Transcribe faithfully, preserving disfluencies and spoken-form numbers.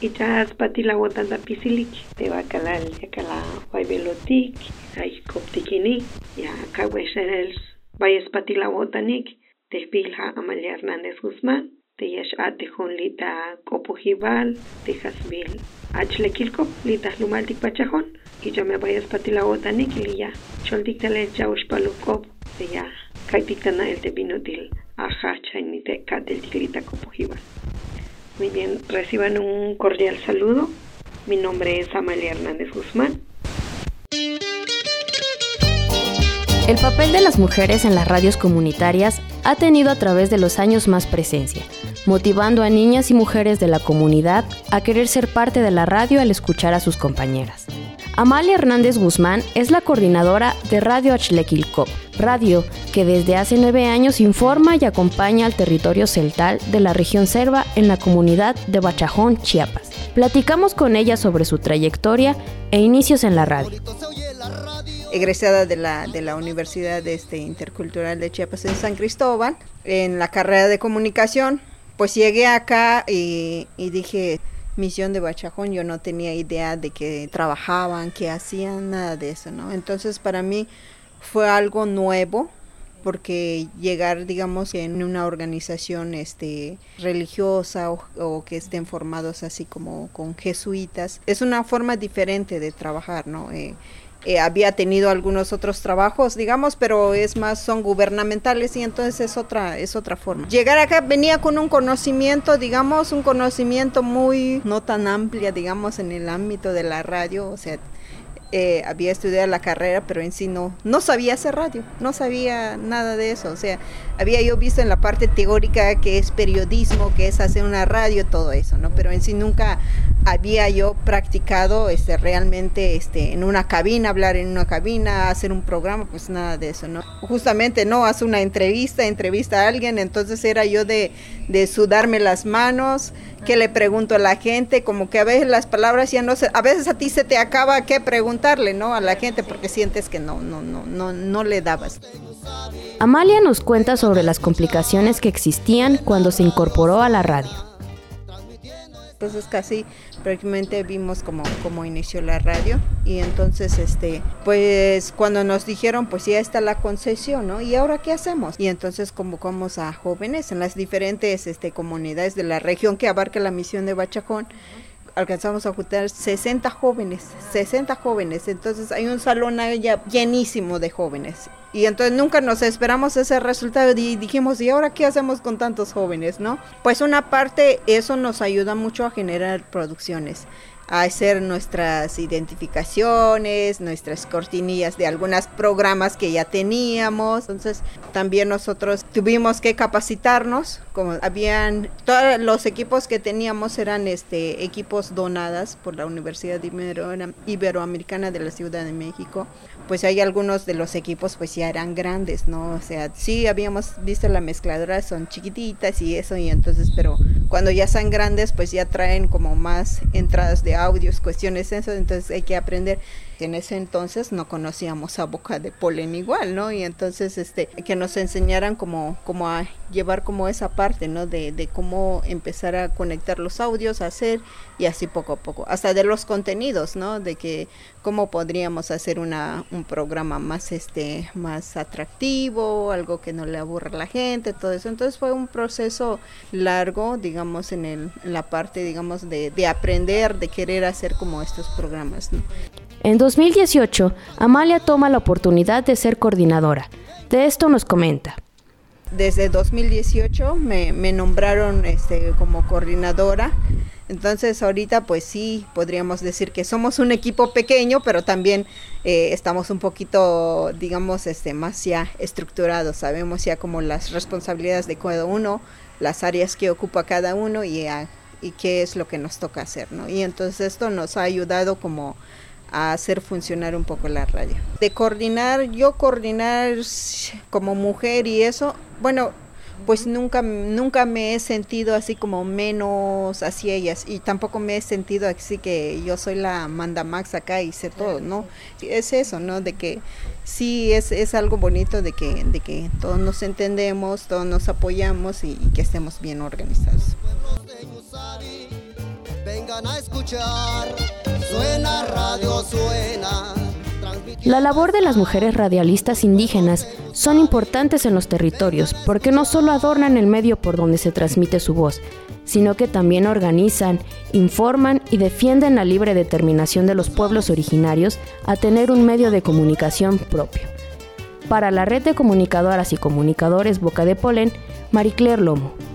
Ichas patila wotanta pisiliki, te bacalal, yakala waibelotik, aikoptikini, ya kawesel, vayas patila wotanik, te pilha Amalia Hernández Guzmán, te yash atejun lita kopujibal, te hasbil achlekilko, lita lumaltik pachajón, y yo me vayas patila wotanik, y ya, choltik tale chaush palukop, te ya, kaitikana el te binutil, aja chainite katel tiklita kopujibal. Muy bien, reciban un cordial saludo. Mi nombre es Amalia Hernández Guzmán. El papel de las mujeres en las radios comunitarias ha tenido a través de los años más presencia, motivando a niñas y mujeres de la comunidad a querer ser parte de la radio al escuchar a sus compañeras. Amalia Hernández Guzmán es la coordinadora de Radio Axtlequilcop, radio que desde hace nueve años informa y acompaña al territorio celtal de la región Serba en la comunidad de Bachajón, Chiapas. Platicamos con ella sobre su trayectoria e inicios en la radio. Egresada de la, de la Universidad este, Intercultural de Chiapas en San Cristóbal, en la carrera de comunicación, pues llegué acá y, y dije... Misión de Bachajón, yo no tenía idea de que trabajaban, que hacían, nada de eso, ¿no? Entonces para mí fue algo nuevo, porque llegar, digamos, en una organización este, religiosa o, o que estén formados así como con jesuitas, es una forma diferente de trabajar, ¿no? Eh, Eh, había tenido algunos otros trabajos, digamos, pero es más, son gubernamentales y entonces es otra, es otra forma. Llegar acá venía con un conocimiento, digamos, un conocimiento muy, no tan amplio, digamos, en el ámbito de la radio, o sea, eh, había estudiado la carrera, pero en sí no, no sabía hacer radio, no sabía nada de eso, o sea, había yo visto en la parte teórica que es periodismo, que es hacer una radio, todo eso, ¿no? Pero en sí nunca había yo practicado este, realmente este, en una cabina, hablar en una cabina, hacer un programa, pues nada de eso, ¿no? Justamente, no, hace una entrevista, entrevista a alguien, entonces era yo de, de sudarme las manos, que le pregunto a la gente, como que a veces las palabras ya no se, a veces a ti se te acaba qué preguntarle, ¿no? A la gente, porque sientes que no, no, no, no, no le dabas. Amalia nos cuenta sobre las complicaciones que existían cuando se incorporó a la radio. Entonces casi prácticamente vimos cómo, cómo inició la radio y entonces este pues cuando nos dijeron pues ya está la concesión, ¿no? ¿Y ahora qué hacemos? Y entonces convocamos a jóvenes en las diferentes este, comunidades de la región que abarca la misión de Bachajón. Alcanzamos a juntar sesenta jóvenes, sesenta jóvenes, entonces hay un salón allá llenísimo de jóvenes. Y entonces nunca nos esperamos ese resultado y dijimos, ¿y ahora qué hacemos con tantos jóvenes, no? Pues una parte, eso nos ayuda mucho a generar producciones, a hacer nuestras identificaciones, nuestras cortinillas de algunos programas que ya teníamos. Entonces también nosotros tuvimos que capacitarnos, como habían, todos los equipos que teníamos eran este, equipos donados por la Universidad Ibero- Iberoamericana de la Ciudad de México. Pues hay algunos de los equipos pues ya eran grandes, ¿no? O sea, sí habíamos visto la mezcladora, son chiquititas y eso, y entonces, pero cuando ya son grandes pues ya traen como más entradas de audios, cuestiones eso, entonces hay que aprender. En ese entonces no conocíamos a Boca de Polen igual, ¿no? Y entonces este que nos enseñaran como, como a llevar como esa parte, ¿no? De, de cómo empezar a conectar los audios, a hacer y así poco a poco, hasta de los contenidos, ¿no? De que cómo podríamos hacer una un programa más este más atractivo, algo que no le aburra a la gente, todo eso. Entonces fue un proceso largo, digamos, en el en la parte, digamos, de, de aprender, de querer hacer como estos programas, ¿no? En dos mil dieciocho, Amalia toma la oportunidad de ser coordinadora. De esto nos comenta. Desde dos mil dieciocho me, me nombraron este, como coordinadora. Entonces ahorita pues sí, podríamos decir que somos un equipo pequeño, pero también eh, estamos un poquito, digamos, este, más ya estructurados. Sabemos ya como las responsabilidades de cada uno, las áreas que ocupa cada uno y, a, y qué es lo que nos toca hacer, ¿no? Y entonces esto nos ha ayudado como a hacer funcionar un poco la radio. De coordinar, yo coordinar como mujer y eso, bueno, pues nunca, nunca me he sentido así como menos hacia ellas y tampoco me he sentido así que yo soy la mandamax acá y sé todo, ¿no? Es eso, ¿no? De que sí es, es algo bonito de que, de que todos nos entendemos, todos nos apoyamos y, y que estemos bien organizados. Venga vengan a escuchar. Suena radio, suena. La labor de las mujeres radialistas indígenas son importantes en los territorios porque no solo adornan el medio por donde se transmite su voz, sino que también organizan, informan y defienden la libre determinación de los pueblos originarios a tener un medio de comunicación propio. Para la Red de Comunicadoras y Comunicadores Boca de Polen, Marie Claire Lomo.